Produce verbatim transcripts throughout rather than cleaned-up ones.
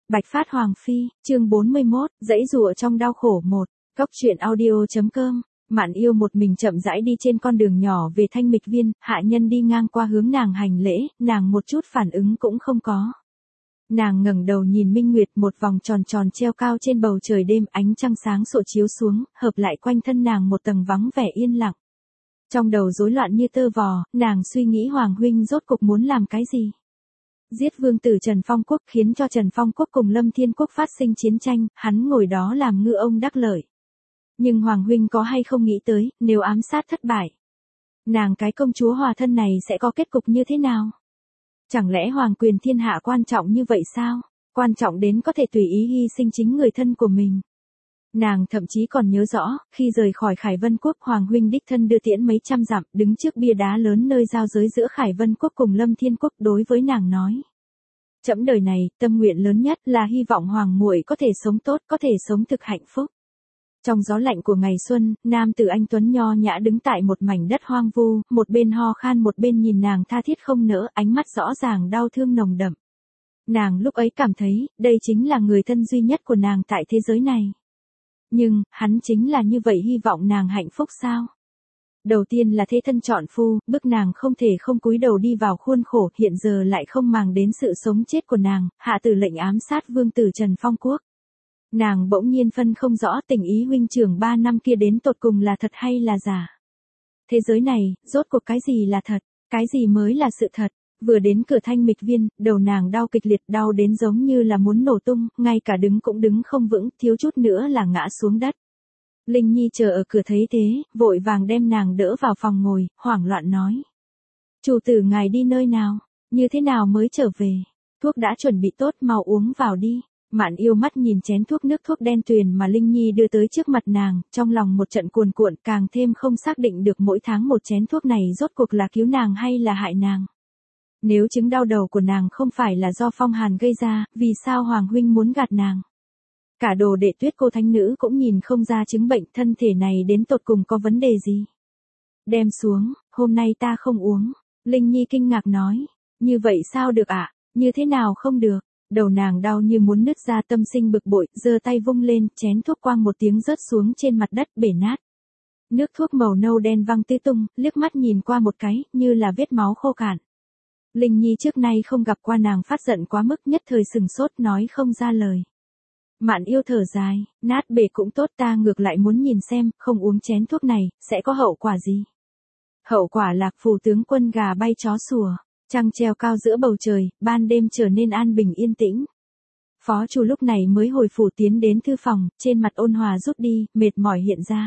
Bạch Phát Hoàng Phi, chương bốn mươi mốt, dãy rùa trong đau khổ một. Cốc truyện audio.com. Mạn Yêu một mình chậm rãi đi trên con đường nhỏ về Thanh Mịch Viên, hạ nhân đi ngang qua hướng nàng hành lễ, nàng một chút phản ứng cũng không có. Nàng ngẩng đầu nhìn minh nguyệt, một vòng tròn tròn treo cao trên bầu trời đêm, ánh trăng sáng sộ chiếu xuống, hợp lại quanh thân nàng một tầng vắng vẻ yên lặng. Trong đầu rối loạn như tơ vò, nàng suy nghĩ Hoàng huynh rốt cục muốn làm cái gì? Giết vương tử Trần Phong Quốc, khiến cho Trần Phong Quốc cùng Lâm Thiên Quốc phát sinh chiến tranh, hắn ngồi đó làm ngư ông đắc lợi. Nhưng Hoàng huynh có hay không nghĩ tới, nếu ám sát thất bại, nàng cái công chúa hòa thân này sẽ có kết cục như thế nào? Chẳng lẽ hoàng quyền thiên hạ quan trọng như vậy sao? Quan trọng đến có thể tùy ý hy sinh chính người thân của mình. Nàng thậm chí còn nhớ rõ, khi rời khỏi Khải Vân Quốc, Hoàng huynh đích thân đưa tiễn mấy trăm dặm, đứng trước bia đá lớn nơi giao giới giữa Khải Vân Quốc cùng Lâm Thiên Quốc, đối với nàng nói: "Trẫm đời này, tâm nguyện lớn nhất là hy vọng hoàng muội có thể sống tốt, có thể sống thực hạnh phúc." Trong gió lạnh của ngày xuân, nam tử anh tuấn nho nhã đứng tại một mảnh đất hoang vu, một bên ho khan một bên nhìn nàng tha thiết không nỡ, ánh mắt rõ ràng đau thương nồng đậm. Nàng lúc ấy cảm thấy, đây chính là người thân duy nhất của nàng tại thế giới này. Nhưng, hắn chính là như vậy hy vọng nàng hạnh phúc sao? Đầu tiên là thế thân chọn phu, bức nàng không thể không cúi đầu đi vào khuôn khổ, hiện giờ lại không màng đến sự sống chết của nàng, hạ tử lệnh ám sát vương tử Trần Phong Quốc. Nàng bỗng nhiên phân không rõ tình ý huynh trưởng ba năm kia đến tột cùng là thật hay là giả. Thế giới này, rốt cuộc cái gì là thật, cái gì mới là sự thật. Vừa đến cửa Thanh Mịch Viên, đầu nàng đau kịch liệt, đau đến giống như là muốn nổ tung, ngay cả đứng cũng đứng không vững, thiếu chút nữa là ngã xuống đất. Linh Nhi chờ ở cửa thấy thế, vội vàng đem nàng đỡ vào phòng ngồi, hoảng loạn nói: "Chủ tử ngài đi nơi nào, như thế nào mới trở về? Thuốc đã chuẩn bị tốt, mau uống vào đi." Mạn Yêu mắt nhìn chén thuốc nước thuốc đen tuyền mà Linh Nhi đưa tới trước mặt nàng, trong lòng một trận cuồn cuộn, càng thêm không xác định được mỗi tháng một chén thuốc này rốt cuộc là cứu nàng hay là hại nàng. Nếu chứng đau đầu của nàng không phải là do phong hàn gây ra, vì sao Hoàng huynh muốn gạt nàng? Cả Đồ Đệ Tuyết cô thánh nữ cũng nhìn không ra chứng bệnh, thân thể này đến tột cùng có vấn đề gì. "Đem xuống, hôm nay ta không uống." Linh Nhi kinh ngạc nói. "Như vậy sao được ạ? À? Như thế nào không được?" Đầu nàng đau như muốn nứt ra, tâm sinh bực bội, giơ tay vung lên, chén thuốc quang một tiếng rớt xuống trên mặt đất, bể nát. Nước thuốc màu nâu đen văng tứ tung, liếc mắt nhìn qua một cái, như là vết máu khô cạn. Linh Nhi trước nay không gặp qua nàng phát giận quá mức, nhất thời sừng sốt, nói không ra lời. Mạn Yêu thở dài, nát bể cũng tốt, ta ngược lại muốn nhìn xem, không uống chén thuốc này, sẽ có hậu quả gì. Hậu quả là phù tướng quân gà bay chó sủa. Trăng treo cao giữa bầu trời, ban đêm trở nên an bình yên tĩnh. Phó Chu lúc này mới hồi phủ tiến đến thư phòng, trên mặt ôn hòa rút đi, mệt mỏi hiện ra.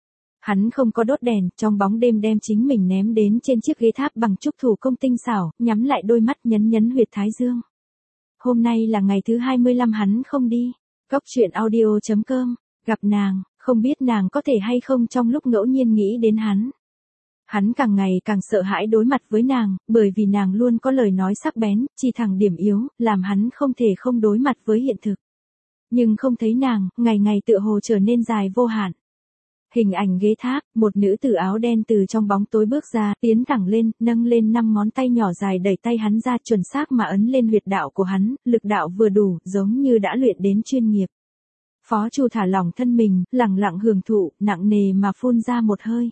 Hắn không có đốt đèn, trong bóng đêm đem chính mình ném đến trên chiếc ghế tháp bằng trúc thủ công tinh xảo, nhắm lại đôi mắt nhấn nhấn huyệt thái dương. Hôm nay là ngày thứ hai mươi lăm hắn không đi. Cốc truyện audio.com, gặp nàng, không biết nàng có thể hay không trong lúc ngẫu nhiên nghĩ đến hắn. Hắn càng ngày càng sợ hãi đối mặt với nàng, bởi vì nàng luôn có lời nói sắc bén, chỉ thẳng điểm yếu, làm hắn không thể không đối mặt với hiện thực. Nhưng không thấy nàng, ngày ngày tựa hồ trở nên dài vô hạn. Hình ảnh ghế tháp, một nữ tử áo đen từ trong bóng tối bước ra, tiến thẳng lên, nâng lên năm ngón tay nhỏ dài đẩy tay hắn ra, chuẩn xác mà ấn lên huyệt đạo của hắn, lực đạo vừa đủ, giống như đã luyện đến chuyên nghiệp. Phó Chu thả lỏng thân mình, lặng lặng hưởng thụ, nặng nề mà phun ra một hơi.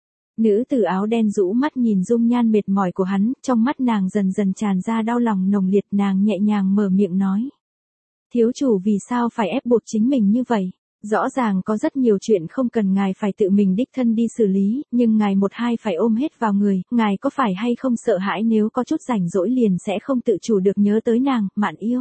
Nữ tử áo đen rũ mắt nhìn dung nhan mệt mỏi của hắn, trong mắt nàng dần dần tràn ra đau lòng nồng liệt, nàng nhẹ nhàng mở miệng nói: "Thiếu chủ vì sao phải ép buộc chính mình như vậy? Rõ ràng có rất nhiều chuyện không cần ngài phải tự mình đích thân đi xử lý, nhưng ngài một hai phải ôm hết vào người, ngài có phải hay không sợ hãi nếu có chút rảnh rỗi liền sẽ không tự chủ được nhớ tới nàng, Mạn Yêu?"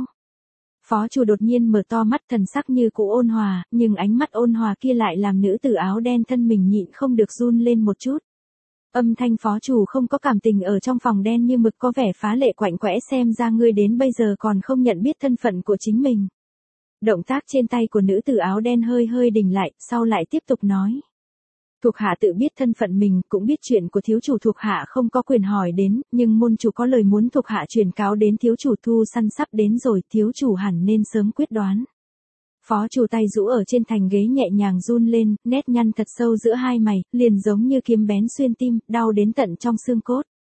Phó Chu đột nhiên mở to mắt, thần sắc như cũ ôn hòa, nhưng ánh mắt ôn hòa kia lại làm nữ tử áo đen thân mình nhịn không được run lên một chút. Âm thanh Phó Chủ không có cảm tình ở trong phòng đen như mực có vẻ phá lệ quạnh quẽ, xem ra ngươi đến bây giờ còn không nhận biết thân phận của chính mình. Động tác trên tay của nữ tử áo đen hơi hơi đình lại, sau lại tiếp tục nói: "Thuộc hạ tự biết thân phận mình, cũng biết chuyện của thiếu chủ thuộc hạ không có quyền hỏi đến, nhưng môn chủ có lời muốn thuộc hạ truyền cáo đến thiếu chủ, thu săn sắp đến rồi, thiếu chủ hẳn nên sớm quyết đoán." Phó Chủ tay rũ ở trên thành ghế nhẹ nhàng run lên, nét nhăn thật sâu giữa hai mày, liền giống như kiếm bén xuyên tim, đau đến tận trong xương cốt.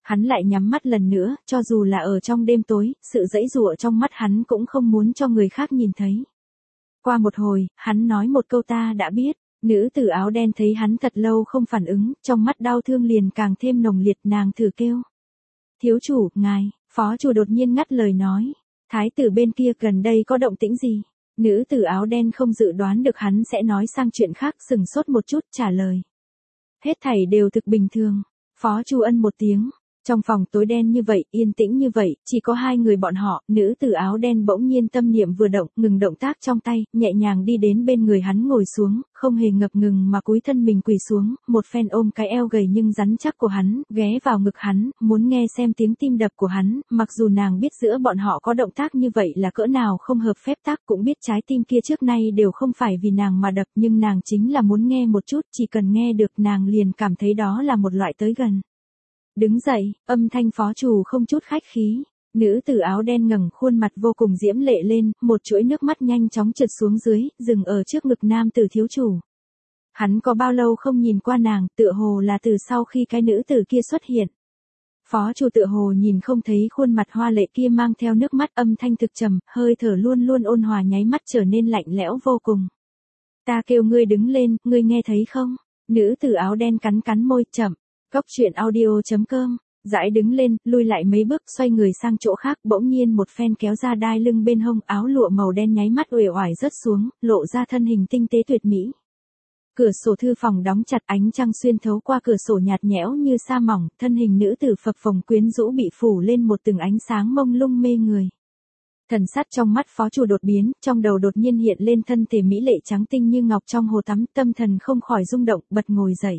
Hắn lại nhắm mắt lần nữa, cho dù là ở trong đêm tối, sự giãy giụa trong mắt hắn cũng không muốn cho người khác nhìn thấy. Qua một hồi, hắn nói một câu ta đã biết. Nữ tử áo đen thấy hắn thật lâu không phản ứng, trong mắt đau thương liền càng thêm nồng liệt, nàng thử kêu. Thiếu chủ, ngài, phó chủ đột nhiên ngắt lời nói. Thái tử bên kia gần đây có động tĩnh gì? Nữ tử áo đen không dự đoán được hắn sẽ nói sang chuyện khác, sừng sốt một chút trả lời. Hết thảy đều thực bình thường. Phó chủ ân một tiếng. Trong phòng tối đen như vậy, yên tĩnh như vậy, chỉ có hai người bọn họ, nữ tử áo đen bỗng nhiên tâm niệm vừa động, ngừng động tác trong tay, nhẹ nhàng đi đến bên người hắn ngồi xuống, không hề ngập ngừng mà cúi thân mình quỳ xuống, một phen ôm cái eo gầy nhưng rắn chắc của hắn, ghé vào ngực hắn, muốn nghe xem tiếng tim đập của hắn, mặc dù nàng biết giữa bọn họ có động tác như vậy là cỡ nào không hợp phép tắc, cũng biết trái tim kia trước nay đều không phải vì nàng mà đập, nhưng nàng chính là muốn nghe một chút, chỉ cần nghe được nàng liền cảm thấy đó là một loại tới gần. Đứng dậy, âm thanh phó chủ không chút khách khí. Nữ tử áo đen ngẩng khuôn mặt vô cùng diễm lệ lên, một chuỗi nước mắt nhanh chóng trượt xuống dưới, dừng ở trước ngực nam tử thiếu chủ. Hắn có bao lâu không nhìn qua nàng, tựa hồ là từ sau khi cái nữ tử kia xuất hiện. Phó chủ tựa hồ nhìn không thấy khuôn mặt hoa lệ kia mang theo nước mắt, âm thanh thực trầm, hơi thở luôn luôn ôn hòa nháy mắt trở nên lạnh lẽo vô cùng. Ta kêu ngươi đứng lên, ngươi nghe thấy không? Nữ tử áo đen cắn cắn môi, chậm. Cốc truyện audio chấm com, dãi đứng lên, lui lại mấy bước, xoay người sang chỗ khác, bỗng nhiên một phen kéo ra đai lưng bên hông, áo lụa màu đen nháy mắt uể oải rớt xuống, lộ ra thân hình tinh tế tuyệt mỹ. Cửa sổ thư phòng đóng chặt, ánh trăng xuyên thấu qua cửa sổ nhạt nhẽo như sa mỏng, thân hình nữ tử phập phồng quyến rũ bị phủ lên một từng ánh sáng mông lung mê người. Thần sắc trong mắt phó chủ đột biến, trong đầu đột nhiên hiện lên thân thể mỹ lệ trắng tinh như ngọc trong hồ tắm, tâm thần không khỏi rung động, bật ngồi dậy.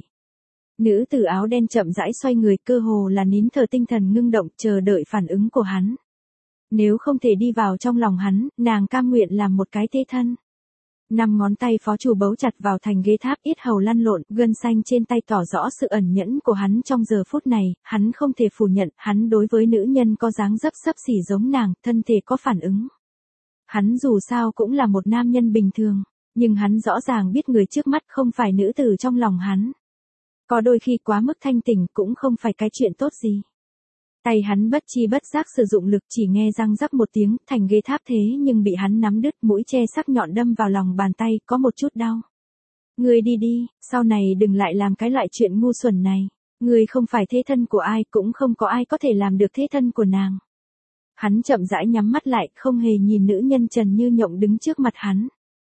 Nữ tử áo đen chậm rãi xoay người, cơ hồ là nín thở tinh thần ngưng động, chờ đợi phản ứng của hắn. Nếu không thể đi vào trong lòng hắn, nàng cam nguyện làm một cái thế thân. Năm ngón tay phó chủ bấu chặt vào thành ghế tháp, yết hầu lăn lộn, gân xanh trên tay tỏ rõ sự ẩn nhẫn của hắn trong giờ phút này, hắn không thể phủ nhận, hắn đối với nữ nhân có dáng dấp xấp xỉ giống nàng, thân thể có phản ứng. Hắn dù sao cũng là một nam nhân bình thường, nhưng hắn rõ ràng biết người trước mắt không phải nữ tử trong lòng hắn. Có đôi khi quá mức thanh tỉnh cũng không phải cái chuyện tốt gì. Tay hắn bất chi bất giác sử dụng lực, chỉ nghe răng rắc một tiếng, thành ghế tháp thế nhưng bị hắn nắm đứt, mũi tre sắc nhọn đâm vào lòng bàn tay, có một chút đau. Ngươi đi đi, sau này đừng lại làm cái loại chuyện ngu xuẩn này. Ngươi không phải thế thân của ai, cũng không có ai có thể làm được thế thân của nàng. Hắn chậm rãi nhắm mắt lại, không hề nhìn nữ nhân trần như nhộng đứng trước mặt hắn.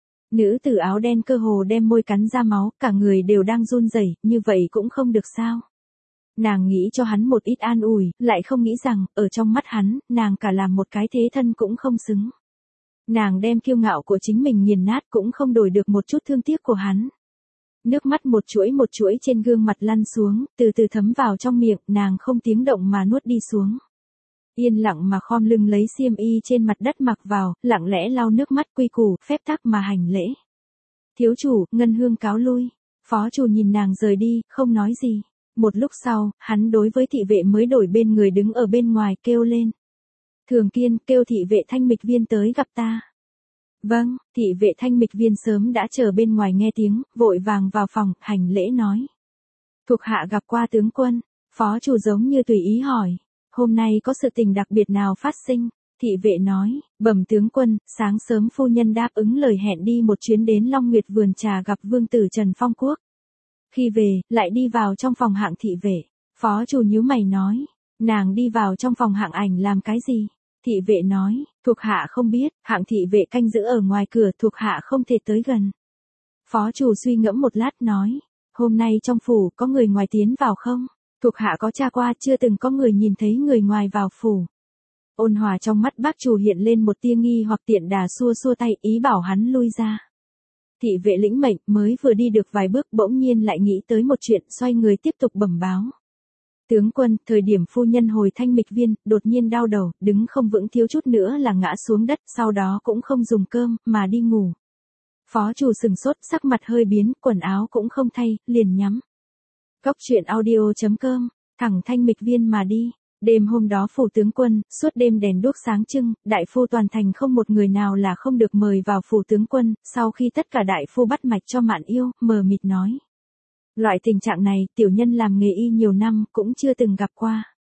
Nữ tử áo đen cơ hồ đem môi cắn ra máu, cả người đều đang run rẩy, như vậy cũng không được sao. Nàng nghĩ cho hắn một ít an ủi, lại không nghĩ rằng, ở trong mắt hắn, nàng cả làm một cái thế thân cũng không xứng. Nàng đem kiêu ngạo của chính mình nghiền nát cũng không đổi được một chút thương tiếc của hắn. Nước mắt một chuỗi một chuỗi trên gương mặt lăn xuống, từ từ thấm vào trong miệng, nàng không tiếng động mà nuốt đi xuống. Yên lặng mà khom lưng lấy xiêm y trên mặt đất mặc vào, lặng lẽ lau nước mắt quy củ, phép tắc mà hành lễ. Thiếu chủ, ngân hương cáo lui. Phó chủ nhìn nàng rời đi, không nói gì. Một lúc sau, hắn đối với thị vệ mới đổi bên người đứng ở bên ngoài kêu lên. Thường Kiên, kêu thị vệ Thanh Mịch Viên tới gặp ta. Vâng, thị vệ Thanh Mịch Viên sớm đã chờ bên ngoài nghe tiếng, vội vàng vào phòng, hành lễ nói. Thuộc hạ gặp qua tướng quân. Phó chủ giống như tùy ý hỏi. Hôm nay có sự tình đặc biệt nào phát sinh? Thị vệ nói, bẩm tướng quân, sáng sớm phu nhân đáp ứng lời hẹn đi một chuyến đến Long Nguyệt vườn trà gặp vương tử Trần Phong Quốc. Khi về, lại đi vào trong phòng hạng thị vệ. Phó chủ nhíu mày nói, nàng đi vào trong phòng hạng ảnh làm cái gì? Thị vệ nói, thuộc hạ không biết, hạng thị vệ canh giữ ở ngoài cửa, thuộc hạ không thể tới gần. Phó chủ suy ngẫm một lát nói, hôm nay trong phủ có người ngoài tiến vào không? Thuộc hạ có tra qua, chưa từng có người nhìn thấy người ngoài vào phủ. Ôn hòa trong mắt bác chủ hiện lên một tia nghi hoặc, tiện đà xua xua tay, ý bảo hắn lui ra. Thị vệ lĩnh mệnh, mới vừa đi được vài bước bỗng nhiên lại nghĩ tới một chuyện, xoay người tiếp tục bẩm báo. Tướng quân, thời điểm phu nhân hồi Thanh Mịch Viên, đột nhiên đau đầu, đứng không vững thiếu chút nữa là ngã xuống đất, sau đó cũng không dùng cơm, mà đi ngủ. Phó chủ sừng sốt, sắc mặt hơi biến, quần áo cũng không thay, liền nhắm. Cốc truyện audio chấm com, thẳng Thanh Mịch Viên mà đi. Đêm hôm đó phủ tướng quân, suốt đêm đèn đuốc sáng trưng, đại phu toàn thành không một người nào là không được mời vào phủ tướng quân, sau khi tất cả đại phu bắt mạch cho Mạn Yêu, mờ mịt nói. Loại tình trạng này, tiểu nhân làm nghề y nhiều năm, cũng chưa từng gặp qua.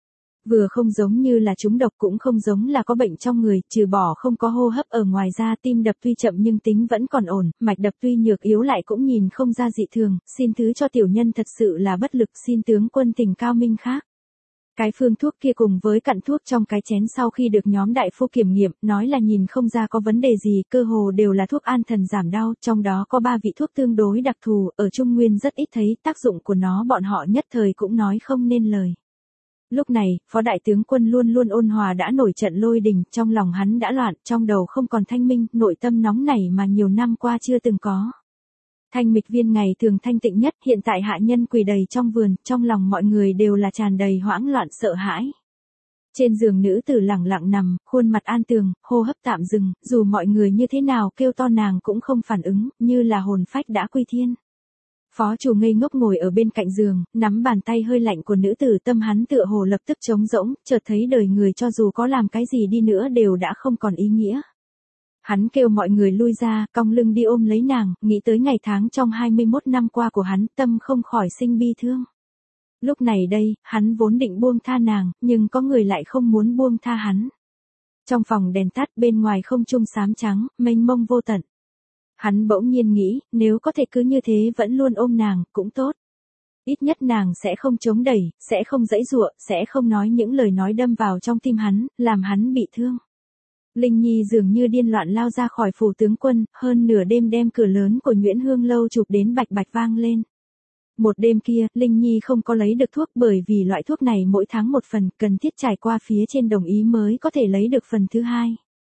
Vừa không giống như là trúng độc cũng không giống là có bệnh trong người, trừ bỏ không có hô hấp ở ngoài ra tim đập tuy chậm nhưng tính vẫn còn ổn, mạch đập tuy nhược yếu lại cũng nhìn không ra dị thường, xin thứ cho tiểu nhân thật sự là bất lực, xin tướng quân tình cao minh khác. Cái phương thuốc kia cùng với cặn thuốc trong cái chén sau khi được nhóm đại phu kiểm nghiệm, nói là nhìn không ra có vấn đề gì, cơ hồ đều là thuốc an thần giảm đau, trong đó có ba vị thuốc tương đối đặc thù, ở Trung Nguyên rất ít thấy, tác dụng của nó bọn họ nhất thời cũng nói không nên lời. Lúc này, phó đại tướng quân luôn luôn ôn hòa đã nổi trận lôi đình, trong lòng hắn đã loạn, trong đầu không còn thanh minh, nội tâm nóng nảy mà nhiều năm qua chưa từng có. Thanh Mịch Viên ngày thường thanh tịnh nhất, hiện tại hạ nhân quỳ đầy trong vườn, trong lòng mọi người đều là tràn đầy hoảng loạn sợ hãi. Trên giường nữ tử lẳng lặng nằm, khuôn mặt an tường, hô hấp tạm dừng, dù mọi người như thế nào kêu to nàng cũng không phản ứng, như là hồn phách đã quy thiên. Phó chủ ngây ngốc ngồi ở bên cạnh giường, nắm bàn tay hơi lạnh của nữ tử, tâm hắn tựa hồ lập tức trống rỗng, chợt thấy đời người cho dù có làm cái gì đi nữa đều đã không còn ý nghĩa. Hắn kêu mọi người lui ra, cong lưng đi ôm lấy nàng, nghĩ tới ngày tháng trong hai mươi mốt năm qua của hắn, tâm không khỏi sinh bi thương. Lúc này đây, hắn vốn định buông tha nàng, nhưng có người lại không muốn buông tha hắn. Trong phòng đèn tắt, bên ngoài không trung xám trắng, mênh mông vô tận. Hắn bỗng nhiên nghĩ, nếu có thể cứ như thế vẫn luôn ôm nàng, cũng tốt. Ít nhất nàng sẽ không chống đẩy, sẽ không giãy giụa, sẽ không nói những lời nói đâm vào trong tim hắn, làm hắn bị thương. Linh Nhi dường như điên loạn lao ra khỏi phủ tướng quân, hơn nửa đêm đem cửa lớn của Nguyễn Hương Lâu chụp đến bạch bạch vang lên. Một đêm kia, Linh Nhi không có lấy được thuốc bởi vì loại thuốc này mỗi tháng một phần, cần thiết trải qua phía trên đồng ý mới có thể lấy được phần thứ hai.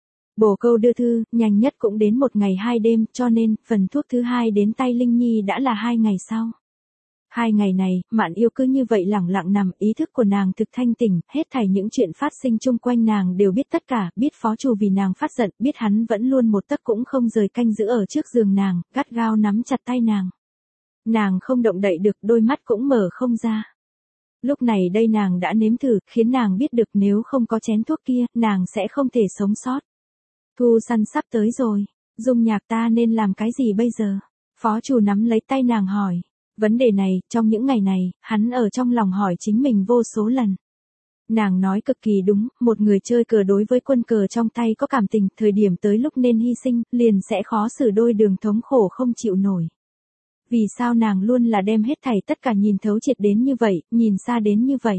Bổ câu đưa thư, nhanh nhất cũng đến một ngày hai đêm, cho nên, phần thuốc thứ hai đến tay Linh Nhi đã là hai ngày sau. Hai ngày này, Mạn Yêu cứ như vậy lẳng lặng nằm, ý thức của nàng thực thanh tỉnh, hết thảy những chuyện phát sinh chung quanh nàng đều biết tất cả, biết phó chủ vì nàng phát giận, biết hắn vẫn luôn một tấc cũng không rời canh giữ ở trước giường nàng, gắt gao nắm chặt tay nàng. Nàng không động đậy được, đôi mắt cũng mở không ra. Lúc này đây nàng đã nếm thử, khiến nàng biết được nếu không có chén thuốc kia, nàng sẽ không thể sống sót. Thu săn sắp tới rồi, Dung Nhạc ta nên làm cái gì bây giờ? Phó chủ nắm lấy tay nàng hỏi. Vấn đề này, trong những ngày này, hắn ở trong lòng hỏi chính mình vô số lần. Nàng nói cực kỳ đúng, một người chơi cờ đối với quân cờ trong tay có cảm tình, thời điểm tới lúc nên hy sinh, liền sẽ khó xử đôi đường thống khổ không chịu nổi. Vì sao nàng luôn là đem hết thảy tất cả nhìn thấu triệt đến như vậy, nhìn xa đến như vậy?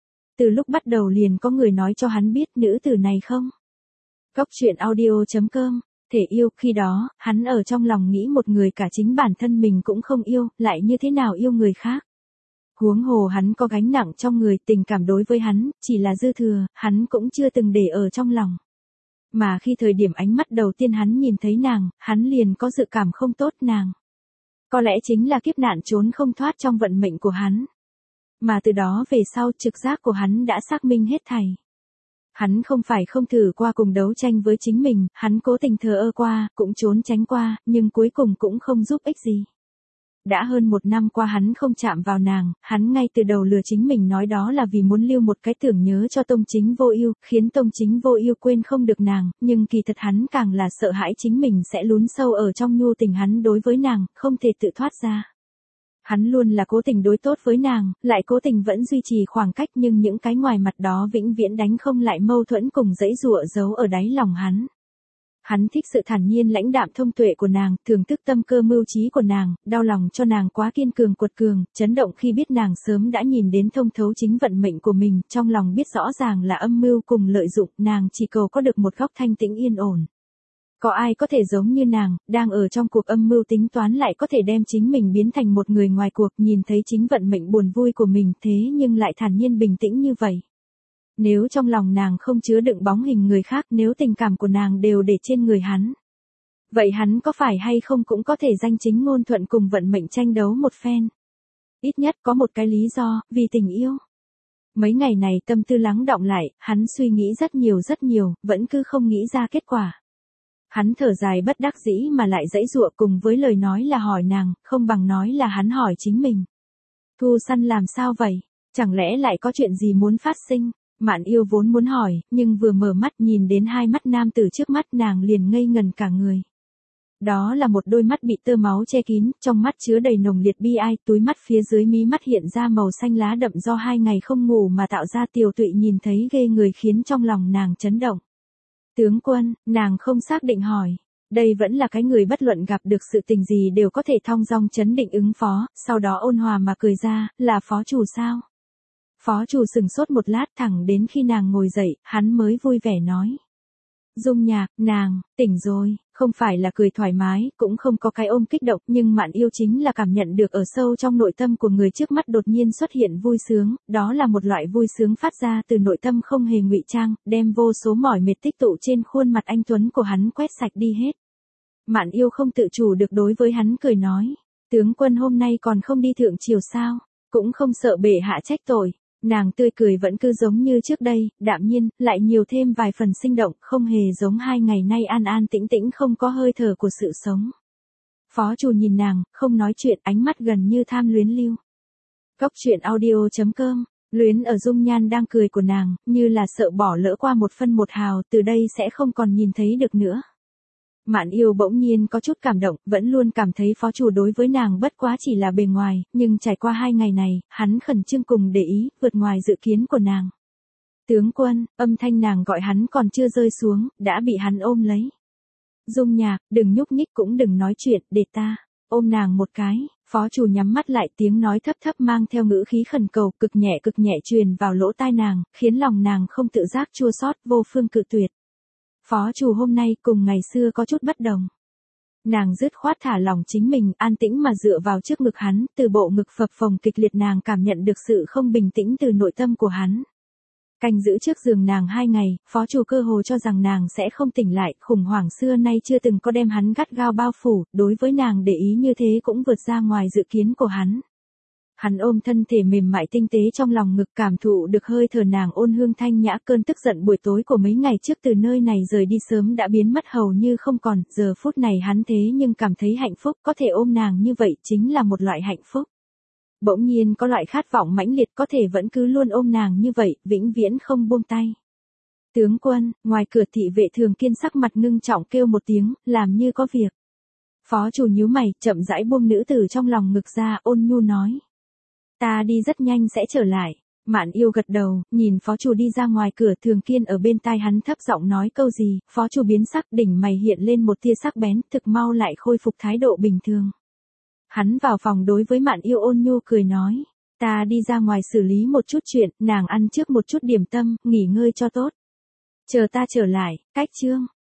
Từ lúc bắt đầu liền có người nói cho hắn biết nữ tử này không? Góc truyện audio chấm com Thể yêu, khi đó, hắn ở trong lòng nghĩ một người cả chính bản thân mình cũng không yêu, lại như thế nào yêu người khác. Huống hồ hắn có gánh nặng trong người, tình cảm đối với hắn, chỉ là dư thừa, hắn cũng chưa từng để ở trong lòng. Mà khi thời điểm ánh mắt đầu tiên hắn nhìn thấy nàng, hắn liền có dự cảm không tốt nàng. Có lẽ chính là kiếp nạn trốn không thoát trong vận mệnh của hắn. Mà từ đó về sau trực giác của hắn đã xác minh hết thảy. Hắn không phải không thử qua cùng đấu tranh với chính mình, hắn cố tình thờ ơ qua, cũng trốn tránh qua, nhưng cuối cùng cũng không giúp ích gì. Đã hơn một năm qua hắn không chạm vào nàng, hắn ngay từ đầu lừa chính mình nói đó là vì muốn lưu một cái tưởng nhớ cho Tông Chính Vô Ưu, khiến Tông Chính Vô Ưu quên không được nàng, nhưng kỳ thật hắn càng là sợ hãi chính mình sẽ lún sâu ở trong nhu tình hắn đối với nàng, không thể tự thoát ra. Hắn luôn là cố tình đối tốt với nàng, lại cố tình vẫn duy trì khoảng cách, nhưng những cái ngoài mặt đó vĩnh viễn đánh không lại mâu thuẫn cùng dãy dụa giấu ở đáy lòng hắn. Hắn thích sự thản nhiên lãnh đạm thông tuệ của nàng, thưởng thức tâm cơ mưu trí của nàng, đau lòng cho nàng quá kiên cường cuột cường, chấn động khi biết nàng sớm đã nhìn đến thông thấu chính vận mệnh của mình, trong lòng biết rõ ràng là âm mưu cùng lợi dụng, nàng chỉ cầu có được một góc thanh tĩnh yên ổn. Có ai có thể giống như nàng, đang ở trong cuộc âm mưu tính toán lại có thể đem chính mình biến thành một người ngoài cuộc, nhìn thấy chính vận mệnh buồn vui của mình thế nhưng lại thản nhiên bình tĩnh như vậy. Nếu trong lòng nàng không chứa đựng bóng hình người khác, nếu tình cảm của nàng đều để trên người hắn. Vậy hắn có phải hay không cũng có thể danh chính ngôn thuận cùng vận mệnh tranh đấu một phen. Ít nhất có một cái lý do, vì tình yêu. Mấy ngày này tâm tư lắng đọng lại, hắn suy nghĩ rất nhiều rất nhiều, vẫn cứ không nghĩ ra kết quả. Hắn thở dài bất đắc dĩ mà lại dãy dụa cùng với lời nói là hỏi nàng, không bằng nói là hắn hỏi chính mình. Thu săn làm sao vậy? Chẳng lẽ lại có chuyện gì muốn phát sinh? Mạn Yêu vốn muốn hỏi, nhưng vừa mở mắt nhìn đến hai mắt nam tử trước mắt nàng liền ngây ngần cả người. Đó là một đôi mắt bị tơ máu che kín, trong mắt chứa đầy nồng liệt bi ai, túi mắt phía dưới mí mắt hiện ra màu xanh lá đậm do hai ngày không ngủ mà tạo ra, Tiều Tụy nhìn thấy ghê người khiến trong lòng nàng chấn động. Tướng quân, nàng không xác định hỏi. Đây vẫn là cái người bất luận gặp được sự tình gì đều có thể thong dong chấn định ứng phó, sau đó ôn hòa mà cười ra, là phó chủ sao? Phó chủ sừng sốt một lát, thẳng đến khi nàng ngồi dậy, hắn mới vui vẻ nói. Dung Nhạc, nàng, tỉnh rồi, không phải là cười thoải mái, cũng không có cái ôm kích động, nhưng Mạn Yêu chính là cảm nhận được ở sâu trong nội tâm của người trước mắt đột nhiên xuất hiện vui sướng, đó là một loại vui sướng phát ra từ nội tâm không hề ngụy trang, đem vô số mỏi mệt tích tụ trên khuôn mặt anh tuấn của hắn quét sạch đi hết. Mạn Yêu không tự chủ được đối với hắn cười nói, tướng quân hôm nay còn không đi thượng triều sao, cũng không sợ bệ hạ trách tội. Nàng tươi cười vẫn cứ giống như trước đây, đạm nhiên, lại nhiều thêm vài phần sinh động, không hề giống hai ngày nay an an tĩnh tĩnh không có hơi thở của sự sống. Phó chủ nhìn nàng, không nói chuyện, ánh mắt gần như tham luyến lưu. Góc truyện audio chấm com, luyến ở dung nhan đang cười của nàng, như là sợ bỏ lỡ qua một phân một hào, từ đây sẽ không còn nhìn thấy được nữa. Mạn Yêu bỗng nhiên có chút cảm động, vẫn luôn cảm thấy phó chủ đối với nàng bất quá chỉ là bề ngoài, nhưng trải qua hai ngày này, hắn khẩn trương cùng để ý, vượt ngoài dự kiến của nàng. Tướng quân, âm thanh nàng gọi hắn còn chưa rơi xuống, đã bị hắn ôm lấy. Dung Nhạc, đừng nhúc nhích cũng đừng nói chuyện, để ta ôm nàng một cái. Phó chủ nhắm mắt lại, tiếng nói thấp thấp mang theo ngữ khí khẩn cầu, cực nhẹ cực nhẹ truyền vào lỗ tai nàng, khiến lòng nàng không tự giác chua xót, vô phương cự tuyệt. Phó chủ hôm nay cùng ngày xưa có chút bất đồng. Nàng dứt khoát thả lỏng chính mình, an tĩnh mà dựa vào trước ngực hắn, từ bộ ngực phập phồng kịch liệt nàng cảm nhận được sự không bình tĩnh từ nội tâm của hắn. Canh giữ trước giường nàng hai ngày, phó chủ cơ hồ cho rằng nàng sẽ không tỉnh lại, khủng hoảng xưa nay chưa từng có đem hắn gắt gao bao phủ, đối với nàng để ý như thế cũng vượt ra ngoài dự kiến của hắn. Hắn ôm thân thể mềm mại tinh tế trong lòng ngực, cảm thụ được hơi thở nàng ôn hương thanh nhã, cơn tức giận buổi tối của mấy ngày trước từ nơi này rời đi sớm đã biến mất hầu như không còn, giờ phút này hắn thế nhưng cảm thấy hạnh phúc, có thể ôm nàng như vậy chính là một loại hạnh phúc. Bỗng nhiên có loại khát vọng mãnh liệt có thể vẫn cứ luôn ôm nàng như vậy, vĩnh viễn không buông tay. Tướng quân, ngoài cửa thị vệ Thường Kiên sắc mặt ngưng trọng kêu một tiếng, làm như có việc. Phó chủ nhíu mày, chậm rãi buông nữ tử trong lòng ngực ra, ôn nhu nói. Ta đi rất nhanh sẽ trở lại. Mạn Yêu gật đầu, nhìn phó chủ đi ra ngoài cửa, Thường Kiên ở bên tai hắn thấp giọng nói câu gì, phó chủ biến sắc, đỉnh mày hiện lên một tia sắc bén, thực mau lại khôi phục thái độ bình thường. Hắn vào phòng đối với Mạn Yêu ôn nhu cười nói, ta đi ra ngoài xử lý một chút chuyện, nàng ăn trước một chút điểm tâm, nghỉ ngơi cho tốt. Chờ ta trở lại, cách chương.